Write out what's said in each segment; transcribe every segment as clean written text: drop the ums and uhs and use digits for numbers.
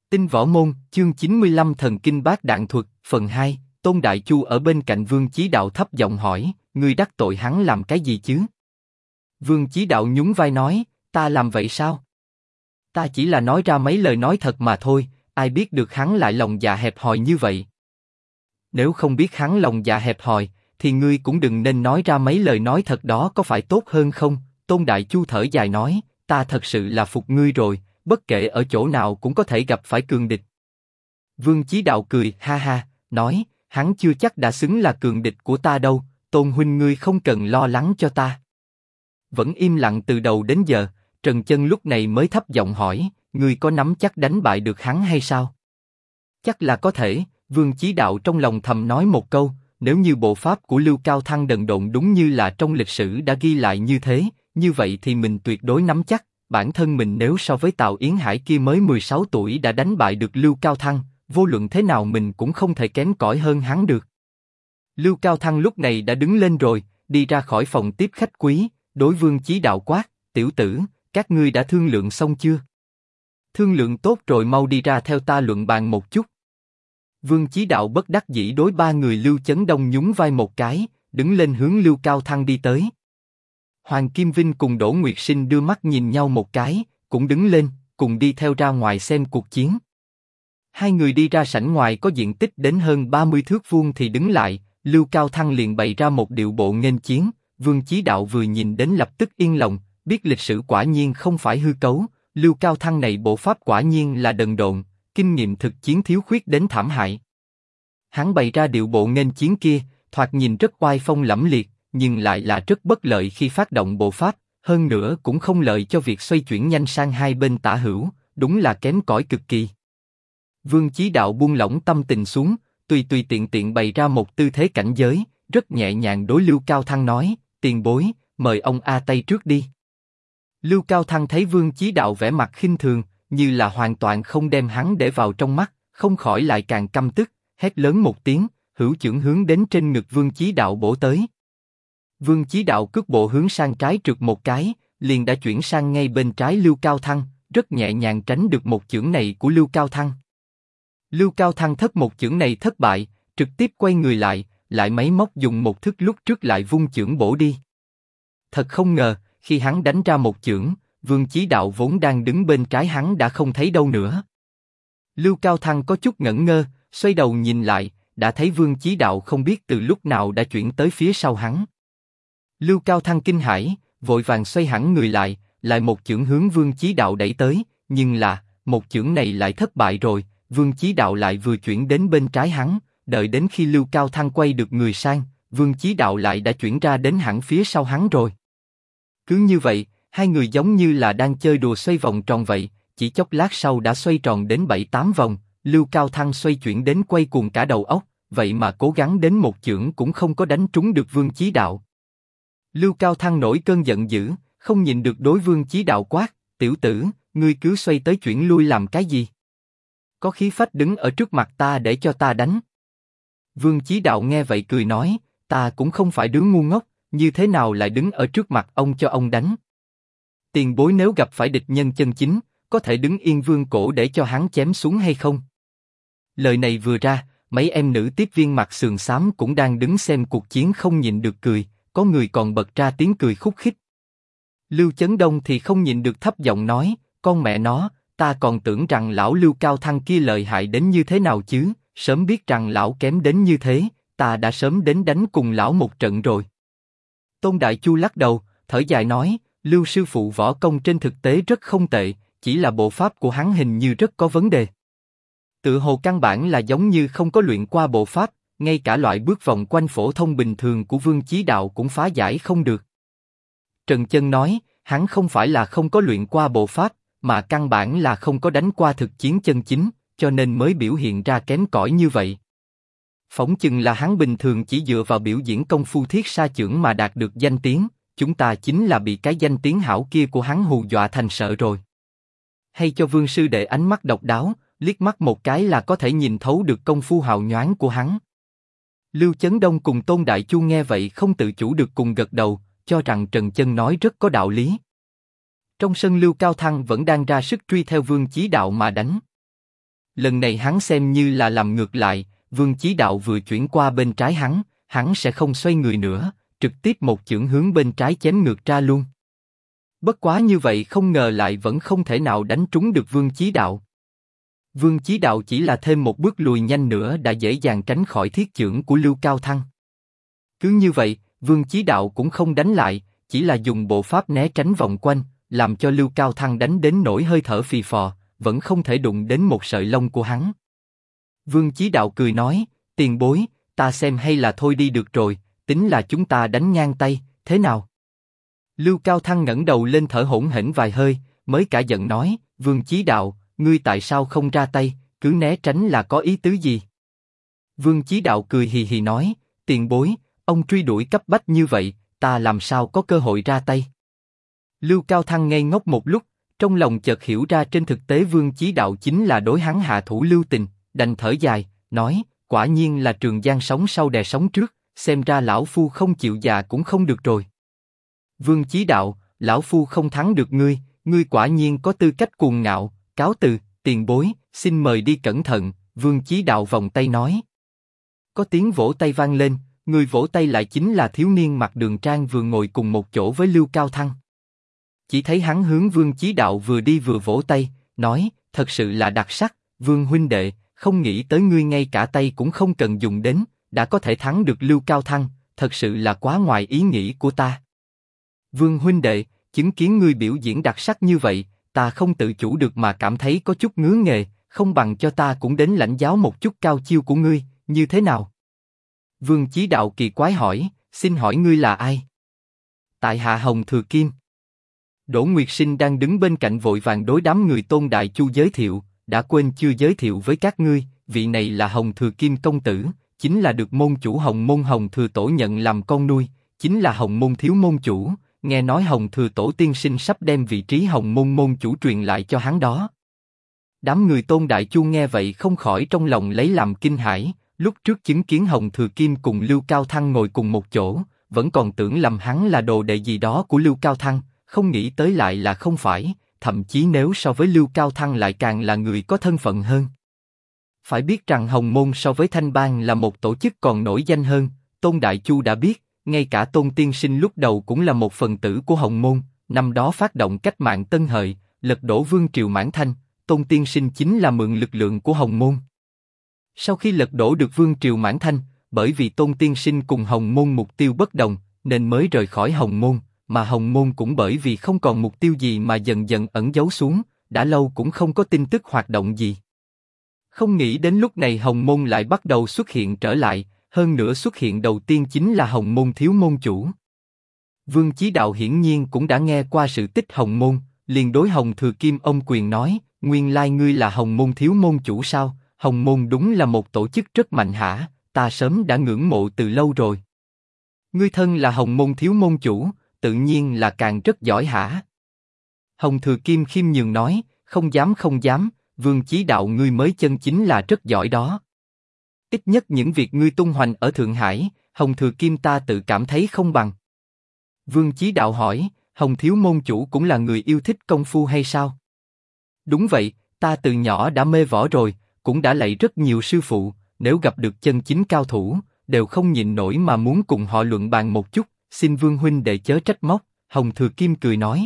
Tinh Võ Môn, chương 95 Thần Kinh Bát Đạn Thuật, phần 2, Tôn Đại Chu ở bên cạnh Vương Chí Đạo thấp giọng hỏi, ngươi đắc tội hắn làm cái gì chứ? Vương Chí Đạo nhún vai nói, ta làm vậy sao? Ta chỉ là nói ra mấy lời nói thật mà thôi, ai biết được hắn lại lòng dạ hẹp hòi như vậy. Nếu không biết hắn lòng dạ hẹp hòi, thì ngươi cũng đừng nên nói ra mấy lời nói thật đó, có phải tốt hơn không? Tôn Đại Chu thở dài nói, ta thật sự là phục ngươi rồi, bất kể ở chỗ nào cũng có thể gặp phải cường địch. Vương Chí Đạo cười ha ha, nói, hắn chưa chắc đã xứng là cường địch của ta đâu, Tôn huynh ngươi không cần lo lắng cho ta. Vẫn im lặng từ đầu đến giờ, Trần Chân lúc này mới thấp giọng hỏi, ngươi có nắm chắc đánh bại được hắn hay sao? Chắc là có thể. Vương Chí Đạo trong lòng thầm nói một câu, nếu như bộ pháp của Lưu Cao Thăng đần độn đúng như là trong lịch sử đã ghi lại như thế, như vậy thì mình tuyệt đối nắm chắc. Bản thân mình nếu so với Tào Yến Hải kia mới 16 tuổi đã đánh bại được Lưu Cao Thăng, vô luận thế nào mình cũng không thể kém cỏi hơn hắn được. Lưu Cao Thăng lúc này đã đứng lên rồi, đi ra khỏi phòng tiếp khách quý, đối Vương Chí Đạo quát, tiểu tử, các ngươi đã thương lượng xong chưa? Thương lượng tốt rồi mau đi ra theo ta luận bàn một chút. Vương Chí Đạo bất đắc dĩ đối ba người Lưu Chấn Đông nhún vai một cái, đứng lên hướng Lưu Cao Thăng đi tới. Hoàng Kim Vinh cùng Đỗ Nguyệt Sinh đưa mắt nhìn nhau một cái, cũng đứng lên, cùng đi theo ra ngoài xem cuộc chiến. Hai người đi ra sảnh ngoài có diện tích đến hơn 30 thước vuông thì đứng lại, Lưu Cao Thăng liền bày ra một điệu bộ nghênh chiến. Vương Chí Đạo vừa nhìn đến lập tức yên lòng, biết lịch sử quả nhiên không phải hư cấu, Lưu Cao Thăng này bộ pháp quả nhiên là đần độn, kinh nghiệm thực chiến thiếu khuyết đến thảm hại. Hắn bày ra điệu bộ nghênh chiến kia, thoạt nhìn rất oai phong lẫm liệt, nhưng lại là rất bất lợi khi phát động bộ pháp, hơn nữa cũng không lợi cho việc xoay chuyển nhanh sang hai bên tả hữu, đúng là kém cỏi cực kỳ. Vương Chí Đạo buông lỏng tâm tình xuống, tùy tùy tiện tiện bày ra một tư thế cảnh giới, rất nhẹ nhàng đối Lưu Cao Thăng nói, tiền bối, mời ông A Tây trước đi. Lưu Cao Thăng thấy Vương Chí Đạo vẻ mặt khinh thường, như là hoàn toàn không đem hắn để vào trong mắt, không khỏi lại càng căm tức, hét lớn một tiếng, hữu chưởng hướng đến trên ngực Vương Chí Đạo bổ tới. Vương Chí Đạo cước bộ hướng sang trái trượt một cái, liền đã chuyển sang ngay bên trái Lưu Cao Thăng, rất nhẹ nhàng tránh được một chưởng này của Lưu Cao Thăng. Lưu Cao Thăng thất một chưởng này thất bại, trực tiếp quay người lại máy móc dùng một thức lúc trước lại vung chưởng bổ đi. Thật không ngờ, khi hắn đánh ra một chưởng, Vương Chí Đạo vốn đang đứng bên trái hắn đã không thấy đâu nữa. Lưu Cao Thăng có chút ngẩn ngơ, xoay đầu nhìn lại, đã thấy Vương Chí Đạo không biết từ lúc nào đã chuyển tới phía sau hắn. Lưu Cao Thăng kinh hãi, vội vàng xoay hẳn người lại một chưởng hướng Vương Chí Đạo đẩy tới, nhưng là, một chưởng này lại thất bại rồi, Vương Chí Đạo lại vừa chuyển đến bên trái hắn, đợi đến khi Lưu Cao Thăng quay được người sang, Vương Chí Đạo lại đã chuyển ra đến hẳn phía sau hắn rồi. Cứ như vậy, hai người giống như là đang chơi đùa xoay vòng tròn vậy, chỉ chốc lát sau đã xoay tròn đến 7-8 vòng, Lưu Cao Thăng xoay chuyển đến quay cuồng cả đầu óc, vậy mà cố gắng đến một chưởng cũng không có đánh trúng được Vương Chí Đạo. Lưu Cao Thăng nổi cơn giận dữ, không nhịn được đối Vương Chí Đạo quát, tiểu tử, ngươi cứ xoay tới chuyển lui làm cái gì? Có khí phách đứng ở trước mặt ta để cho ta đánh. Vương Chí Đạo nghe vậy cười nói, ta cũng không phải đứa ngu ngốc, như thế nào lại đứng ở trước mặt ông cho ông đánh? Tiền bối nếu gặp phải địch nhân chân chính, có thể đứng yên vương cổ để cho hắn chém xuống hay không? Lời này vừa ra, mấy em nữ tiếp viên mặc sườn xám cũng đang đứng xem cuộc chiến không nhịn được cười, có người còn bật ra tiếng cười khúc khích. Lưu Chấn Đông thì không nhịn được thấp giọng nói, con mẹ nó, ta còn tưởng rằng lão Lưu Cao Thăng kia lợi hại đến như thế nào chứ, sớm biết rằng lão kém đến như thế, ta đã sớm đến đánh cùng lão một trận rồi. Tôn Đại Chu lắc đầu, thở dài nói, Lưu sư phụ võ công trên thực tế rất không tệ, chỉ là bộ pháp của hắn hình như rất có vấn đề. Tự hồ căn bản là giống như không có luyện qua bộ pháp, ngay cả loại bước vòng quanh phổ thông bình thường của Vương Chí Đạo cũng phá giải không được. Trần Chân nói, hắn không phải là không có luyện qua bộ pháp, mà căn bản là không có đánh qua thực chiến chân chính, cho nên mới biểu hiện ra kém cỏi như vậy. Phỏng chừng là hắn bình thường chỉ dựa vào biểu diễn công phu thiết sa chưởng mà đạt được danh tiếng, chúng ta chính là bị cái danh tiếng hảo kia của hắn hù dọa thành sợ rồi. Hay cho Vương sư đệ ánh mắt độc đáo, liếc mắt một cái là có thể nhìn thấu được công phu hào nhoáng của hắn. Lưu Chấn Đông cùng Tôn Đại Chu nghe vậy không tự chủ được cùng gật đầu, cho rằng Trần Chân nói rất có đạo lý. Trong sân Lưu Cao Thăng vẫn đang ra sức truy theo Vương Chí Đạo mà đánh. lần này hắn xem như là làm ngược lại, Vương Chí Đạo vừa chuyển qua bên trái hắn sẽ không xoay người nữa, trực tiếp một chưởng hướng bên trái chém ngược ra luôn. Bất quá như vậy không ngờ lại vẫn không thể nào đánh trúng được Vương Chí Đạo. Vương Chí Đạo chỉ là thêm một bước lùi nhanh nữa đã dễ dàng tránh khỏi thiết chưởng của Lưu Cao Thăng. Cứ như vậy, Vương Chí Đạo cũng không đánh lại, chỉ là dùng bộ pháp né tránh vòng quanh, làm cho Lưu Cao Thăng đánh đến nỗi hơi thở phì phò, vẫn không thể đụng đến một sợi lông của hắn. Vương Chí Đạo cười nói, tiền bối, ta xem hay là thôi đi được rồi, tính là chúng ta đánh ngang tay, thế nào? Lưu Cao Thăng ngẩng đầu lên thở hổn hển vài hơi, mới cả giận nói, Vương Chí Đạo, ngươi tại sao không ra tay, cứ né tránh là có ý tứ gì? Vương Chí Đạo cười hì hì nói, tiền bối, ông truy đuổi cấp bách như vậy, ta làm sao có cơ hội ra tay? Lưu Cao Thăng ngây ngốc một lúc, trong lòng chợt hiểu ra trên thực tế Vương Chí Đạo chính là đối hắn hạ thủ lưu tình, đành thở dài, nói, quả nhiên là Trường Giang sống sau đè sống trước, xem ra lão phu không chịu già cũng không được rồi. Vương Chí Đạo, lão phu không thắng được ngươi, ngươi quả nhiên có tư cách cuồng ngạo, cáo từ, tiền bối, xin mời đi cẩn thận. Vương Chí Đạo vòng tay nói. Có tiếng vỗ tay vang lên, người vỗ tay lại chính là thiếu niên mặc đường trang vừa ngồi cùng một chỗ với Lưu Cao Thăng. Chỉ thấy hắn hướng Vương Chí Đạo vừa đi vừa vỗ tay, nói, thật sự là đặc sắc, Vương huynh đệ, không nghĩ tới ngươi ngay cả tay cũng không cần dùng đến, đã có thể thắng được Lưu Cao Thăng, thật sự là quá ngoài ý nghĩ của ta. Vương huynh đệ, chứng kiến ngươi biểu diễn đặc sắc như vậy, ta không tự chủ được mà cảm thấy có chút ngứa nghề, không bằng cho ta cũng đến lãnh giáo một chút cao chiêu của ngươi, như thế nào? Vương Chí Đạo kỳ quái hỏi, xin hỏi ngươi là ai? Tại hạ Hồng Thừa Kim. Đỗ Nguyệt Sinh đang đứng bên cạnh vội vàng đối đám người Tôn Đại Chu giới thiệu, đã quên chưa giới thiệu với các ngươi, vị này là Hồng Thừa Kim công tử, chính là được môn chủ Hồng Môn Hồng Thừa Tổ nhận làm con nuôi, chính là Hồng Môn thiếu môn chủ, nghe nói Hồng Thừa Tổ tiên sinh sắp đem vị trí Hồng Môn môn chủ truyền lại cho hắn đó. Đám người Tôn Đại Chu nghe vậy không khỏi trong lòng lấy làm kinh hãi, lúc trước chứng kiến Hồng Thừa Kim cùng Lưu Cao Thăng ngồi cùng một chỗ, vẫn còn tưởng lầm hắn là đồ đệ gì đó của Lưu Cao Thăng, không nghĩ tới lại là không phải, thậm chí nếu so với Lưu Cao Thăng lại càng là người có thân phận hơn. Phải biết rằng Hồng Môn so với Thanh Bang là một tổ chức còn nổi danh hơn, Tôn Đại Chu đã biết, ngay cả Tôn Tiên Sinh lúc đầu cũng là một phần tử của Hồng Môn, năm đó phát động cách mạng Tân Hợi, lật đổ Vương triều Mãn Thanh, Tôn Tiên Sinh chính là mượn lực lượng của Hồng Môn. Sau khi lật đổ được Vương triều Mãn Thanh, bởi vì Tôn Tiên Sinh cùng Hồng Môn mục tiêu bất đồng, nên mới rời khỏi Hồng Môn, mà Hồng Môn cũng bởi vì không còn mục tiêu gì mà dần dần ẩn giấu xuống, đã lâu cũng không có tin tức hoạt động gì. Không nghĩ đến lúc này Hồng Môn lại bắt đầu xuất hiện trở lại, hơn nữa xuất hiện đầu tiên chính là Hồng Môn thiếu môn chủ. Vương Chí Đạo hiển nhiên cũng đã nghe qua sự tích Hồng Môn, liền đối Hồng Thừa Kim ôm quyền nói, nguyên lai ngươi là Hồng Môn thiếu môn chủ sao? Hồng Môn đúng là một tổ chức rất mạnh hả? Ta sớm đã ngưỡng mộ từ lâu rồi. Ngươi thân là Hồng Môn thiếu môn chủ, tự nhiên là càng rất giỏi hả? Hồng Thừa Kim khiêm nhường nói, không dám không dám, Vương Chí Đạo ngươi mới chân chính là rất giỏi đó. Ít nhất những việc ngươi tung hoành ở Thượng Hải, Hồng Thừa Kim ta tự cảm thấy không bằng. Vương Chí Đạo hỏi, Hồng thiếu môn chủ cũng là người yêu thích công phu hay sao? Đúng vậy, ta từ nhỏ đã mê võ rồi, cũng đã lạy rất nhiều sư phụ, nếu gặp được chân chính cao thủ, đều không nhịn nổi mà muốn cùng họ luận bàn một chút, xin Vương huynh đệ chớ trách móc. Hồng Thừa Kim cười nói.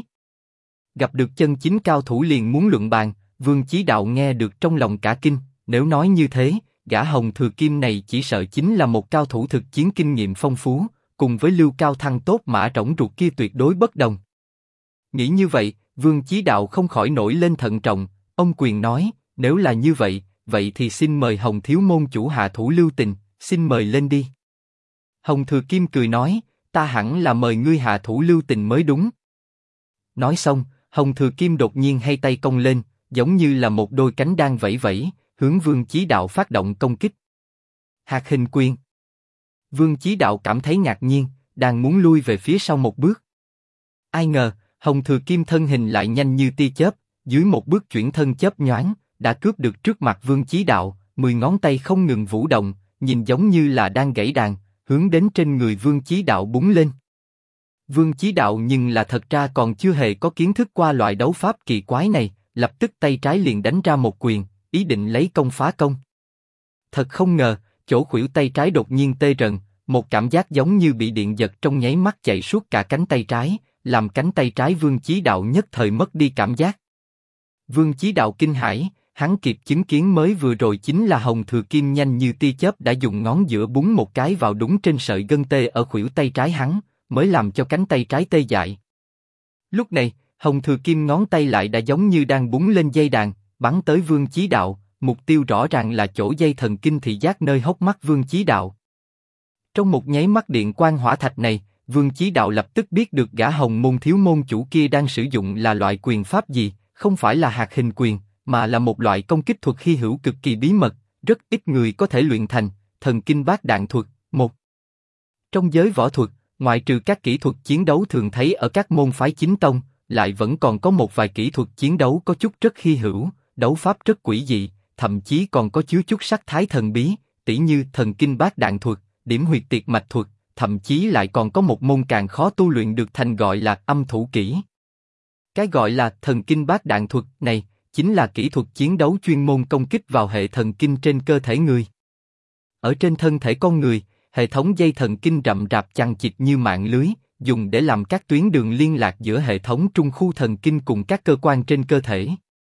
Gặp được chân chính cao thủ liền muốn luận bàn, Vương Chí Đạo nghe được trong lòng cả kinh, nếu nói như thế, gã Hồng Thừa Kim này chỉ sợ chính là một cao thủ thực chiến kinh nghiệm phong phú, cùng với Lưu Cao Thăng tốt mã rỗng ruột kia tuyệt đối bất đồng. Nghĩ như vậy, Vương Chí Đạo không khỏi nổi lên thận trọng, ông quyền nói, nếu là như vậy, vậy thì xin mời Hồng thiếu môn chủ hạ thủ lưu tình, xin mời lên đi. Hồng Thừa Kim cười nói, ta hẳn là mời ngươi hạ thủ lưu tình mới đúng. Nói xong, Hồng Thừa Kim đột nhiên hai tay cong lên, giống như là một đôi cánh đang vẫy vẫy, hướng Vương Chí Đạo phát động công kích. Hạt hình quyền. Vương Chí Đạo cảm thấy ngạc nhiên, đang muốn lui về phía sau một bước. Ai ngờ, Hồng Thừa Kim thân hình lại nhanh như tia chớp, dưới một bước chuyển thân chớp nhoáng, đã cướp được trước mặt Vương Chí Đạo, 10 ngón tay không ngừng vũ động, nhìn giống như là đang gảy đàn, hướng đến trên người Vương Chí Đạo búng lên. Vương Chí Đạo nhưng là thật ra còn chưa hề có kiến thức qua loại đấu pháp kỳ quái này, lập tức tay trái liền đánh ra một quyền, ý định lấy công phá công. Thật không ngờ, chỗ khuỷu tay trái đột nhiên tê rần, một cảm giác giống như bị điện giật trong nháy mắt chạy suốt cả cánh tay trái, làm cánh tay trái Vương Chí Đạo nhất thời mất đi cảm giác. Vương Chí Đạo kinh hãi, hắn kịp chứng kiến mới vừa rồi chính là Hồng Thừa Kim nhanh như tia chớp đã dùng ngón giữa búng một cái vào đúng trên sợi gân tê ở khuỷu tay trái hắn, mới làm cho cánh tay trái tê dại. Lúc này, Hồng Thừa Kim ngón tay lại đã giống như đang búng lên dây đàn, bắn tới Vương Chí Đạo, mục tiêu rõ ràng là chỗ dây thần kinh thị giác nơi hốc mắt Vương Chí Đạo. Trong một nháy mắt điện quang hỏa thạch này, Vương Chí Đạo lập tức biết được gã Hồng Môn thiếu môn chủ kia đang sử dụng là loại quyền pháp gì, không phải là hạt hình quyền, mà là một loại công kích thuật hy hữu cực kỳ bí mật, rất ít người có thể luyện thành, thần kinh bát đạn thuật. Một, trong giới võ thuật, ngoại trừ các kỹ thuật chiến đấu thường thấy ở các môn phái chính tông, lại vẫn còn có một vài kỹ thuật chiến đấu có chút rất hy hữu, đấu pháp rất quỷ dị, thậm chí còn có chứa chút sắc thái thần bí, tỉ như thần kinh bát đạn thuật, điểm huyệt tiệt mạch thuật, thậm chí lại còn có một môn càng khó tu luyện được thành gọi là âm thủ kỹ. Cái gọi là thần kinh bát đạn thuật này, chính là kỹ thuật chiến đấu chuyên môn công kích vào hệ thần kinh trên cơ thể người. Ở trên thân thể con người, hệ thống dây thần kinh rậm rạp chằng chịt như mạng lưới, dùng để làm các tuyến đường liên lạc giữa hệ thống trung khu thần kinh cùng các cơ quan trên cơ thể.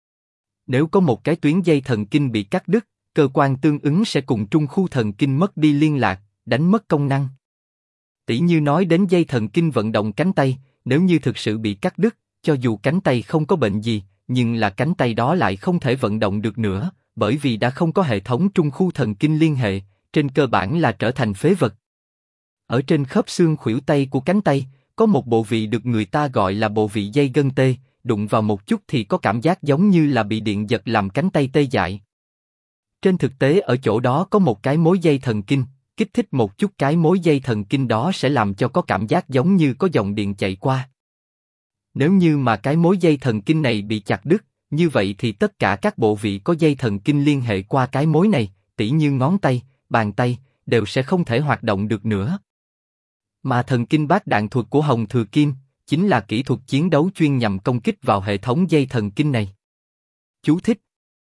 Nếu có một cái tuyến dây thần kinh bị cắt đứt, cơ quan tương ứng sẽ cùng trung khu thần kinh mất đi liên lạc, đánh mất công năng. Tỉ như nói đến dây thần kinh vận động cánh tay, nếu như thực sự bị cắt đứt, cho dù cánh tay không có bệnh gì, nhưng là cánh tay đó lại không thể vận động được nữa, bởi vì đã không có hệ thống trung khu thần kinh liên hệ, trên cơ bản là trở thành phế vật. Ở trên khớp xương khuỷu tay của cánh tay, có một bộ vị được người ta gọi là bộ vị dây gân tê, đụng vào một chút thì có cảm giác giống như là bị điện giật làm cánh tay tê dại. Trên thực tế ở chỗ đó có một cái mối dây thần kinh, kích thích một chút cái mối dây thần kinh đó sẽ làm cho có cảm giác giống như có dòng điện chạy qua. Nếu như mà cái mối dây thần kinh này bị chặt đứt, như vậy thì tất cả các bộ vị có dây thần kinh liên hệ qua cái mối này, tỉ như ngón tay, bàn tay, đều sẽ không thể hoạt động được nữa. Mà thần kinh bát đạn thuật của Hồng Thừa Kim, chính là kỹ thuật chiến đấu chuyên nhằm công kích vào hệ thống dây thần kinh này. Chú thích: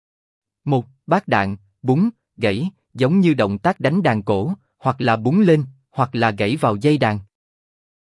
1. Bát đạn, búng, gãy, giống như động tác đánh đàn cổ, hoặc là búng lên, hoặc là gãy vào dây đàn.